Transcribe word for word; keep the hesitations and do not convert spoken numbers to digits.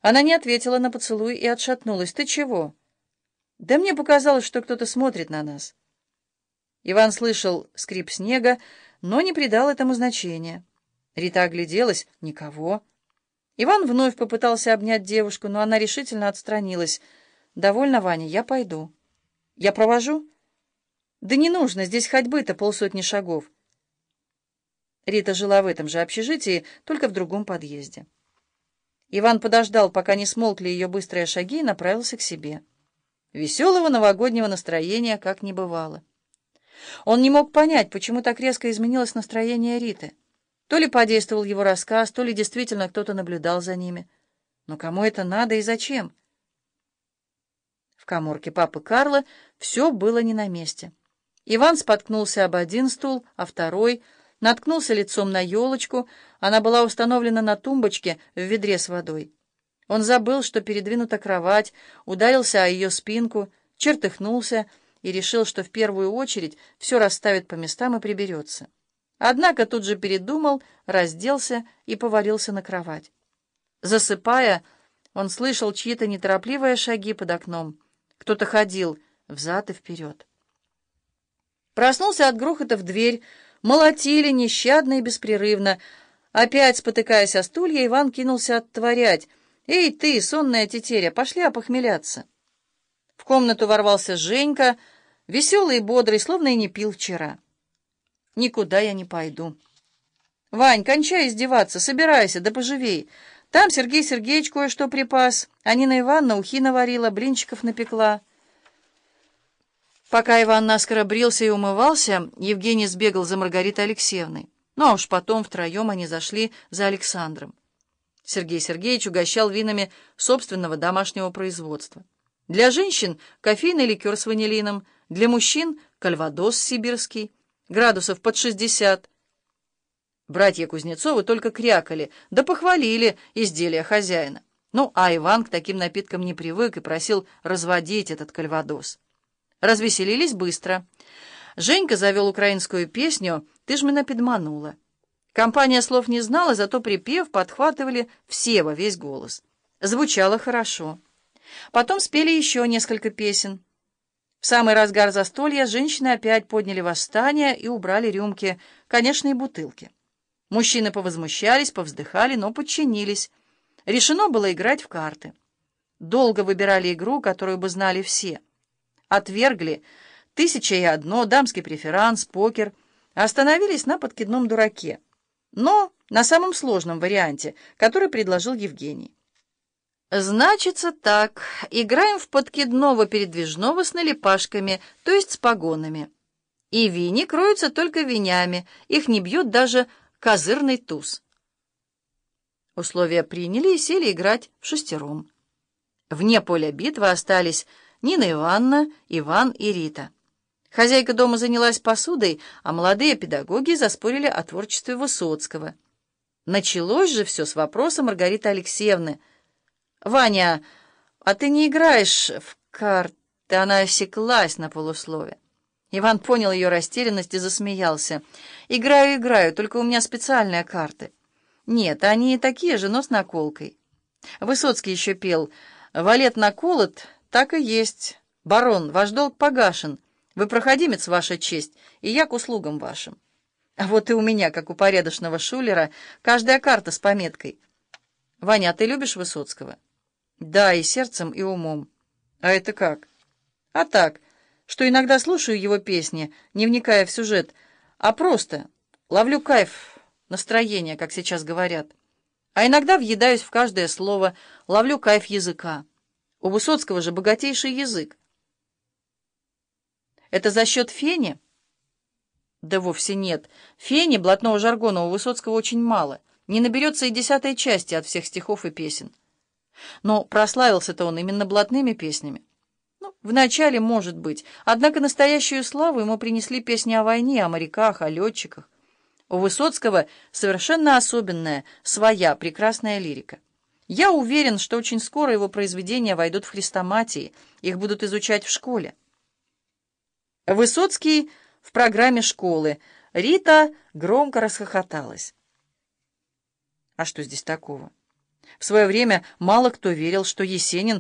Она не ответила на поцелуй и отшатнулась. «Ты чего?» «Да мне показалось, что кто-то смотрит на нас». Иван слышал скрип снега, но не придал этому значения. Рита огляделась. Никого. Иван вновь попытался обнять девушку, но она решительно отстранилась. «Довольно, Ваня, я пойду». «Я провожу?» «Да не нужно, здесь ходьбы-то полсотни шагов». Рита жила в этом же общежитии, только в другом подъезде. Иван подождал, пока не смолкли ее быстрые шаги, и направился к себе. Веселого новогоднего настроения как не бывало. Он не мог понять, почему так резко изменилось настроение Риты. То ли подействовал его рассказ, то ли действительно кто-то наблюдал за ними. Но кому это надо и зачем? В каморке папы Карла все было не на месте. Иван споткнулся об один стул, а второй наткнулся лицом на елочку. Она была установлена на тумбочке в ведре с водой. Он забыл, что передвинута кровать, ударился о ее спинку, чертыхнулся и решил, что в первую очередь все расставит по местам и приберется. Однако тут же передумал, разделся и повалился на кровать. Засыпая, он слышал чьи-то неторопливые шаги под окном. Кто-то ходил взад и вперед. Проснулся от грохота в дверь, молотили нещадно и беспрерывно. Опять, спотыкаясь о стулья, Иван кинулся отворять. «Эй, ты, сонная тетеря, пошли опохмеляться!» В комнату ворвался Женька, веселый и бодрый, словно и не пил вчера. «Никуда я не пойду». «Вань, кончай издеваться, собирайся, да поживей. Там Сергей Сергеевич кое-что припас, а Нина Ивановна ухи наварила, блинчиков напекла». Пока Иван наскоро брился и умывался, Евгений сбегал за Маргаритой Алексеевной. Ну а уж потом втроем они зашли за Александром. Сергей Сергеевич угощал винами собственного домашнего производства. Для женщин кофейный ликер с ванилином, для мужчин кальвадос сибирский, градусов под шестьдесят. Братья Кузнецовы только крякали, да похвалили изделия хозяина. Ну, а Иван к таким напиткам не привык и просил разводить этот кальвадос. Развеселились быстро. Женька завел украинскую песню «Ты ж меня підманула». Компания слов не знала, зато припев подхватывали все во весь голос. Звучало хорошо. Потом спели еще несколько песен. В самый разгар застолья женщины опять подняли восстание и убрали рюмки, конечно, и бутылки. Мужчины повозмущались, повздыхали, но подчинились. Решено было играть в карты. Долго выбирали игру, которую бы знали все. Отвергли «Тысяча и одно», «Дамский преферанс», «Покер», остановились на подкидном дураке. Но на самом сложном варианте, который предложил Евгений. «Значится так, играем в подкидного передвижного с налипашками, то есть с погонами. И вини кроются только винями, их не бьет даже козырный туз». Условия приняли и сели играть в шестером. Вне поля битвы остались Нина Ивановна, Иван и Рита. Хозяйка дома занялась посудой, а молодые педагоги заспорили о творчестве Высоцкого. Началось же все с вопроса Маргариты Алексеевны. «Ваня, а ты не играешь в карты?» Она осеклась на полуслове. Иван понял ее растерянность и засмеялся. «Играю, играю, только у меня специальные карты». «Нет, они такие же, но с наколкой». Высоцкий еще пел «Валет наколот, так и есть. Барон, ваш долг погашен. Вы проходимец, ваша честь, и я к услугам вашим». А вот и у меня, как у порядочного шулера, каждая карта с пометкой. «Ваня, а ты любишь Высоцкого?» «Да, и сердцем, и умом». «А это как?» «А так, что иногда слушаю его песни, не вникая в сюжет, а просто ловлю кайф, настроение, как сейчас говорят. А иногда въедаюсь в каждое слово, ловлю кайф языка. У Высоцкого же богатейший язык». «Это за счет фени?» «Да вовсе нет. Фени, блатного жаргона, у Высоцкого очень мало. Не наберется и десятой части от всех стихов и песен. Но прославился-то он именно блатными песнями. Ну, вначале, может быть. Однако настоящую славу ему принесли песни о войне, о моряках, о летчиках. У Высоцкого совершенно особенная, своя, прекрасная лирика. Я уверен, что очень скоро его произведения войдут в хрестоматии, их будут изучать в школе». Высоцкий в программе школы. Рита громко расхохоталась. А что здесь такого? В свое время мало кто верил, что Есенин